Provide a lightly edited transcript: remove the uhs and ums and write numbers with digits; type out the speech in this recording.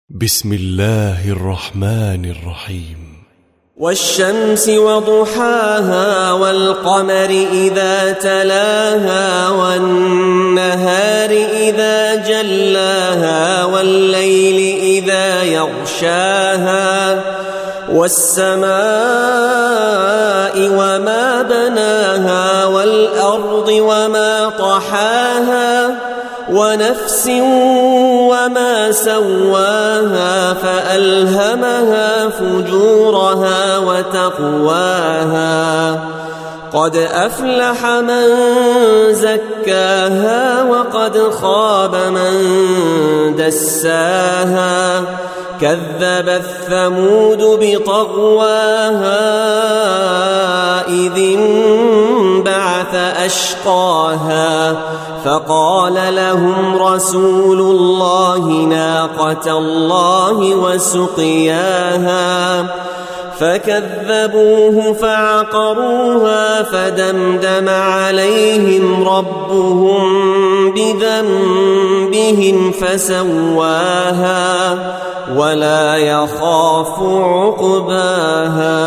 بسم الله الرحمن الرحيم. والشمس وضحاها والقمر إذا تلاها والنهار إذا جلاها والليل إذا يغشاها والسماء وما بناها والأرض وما طحاها ونفس وما سواها فألهمها فجورها وتقواها قد أفلح من زكاها وقد خاب من دساها كذبت ثمود بطغواها إذ انبعث أشقاها فقال لهم رسول الله ناقة الله وسقياها فكذبوه فعقروها فدمدم عليهم ربهم بذنبهم فسواها ولا يخاف عقباها.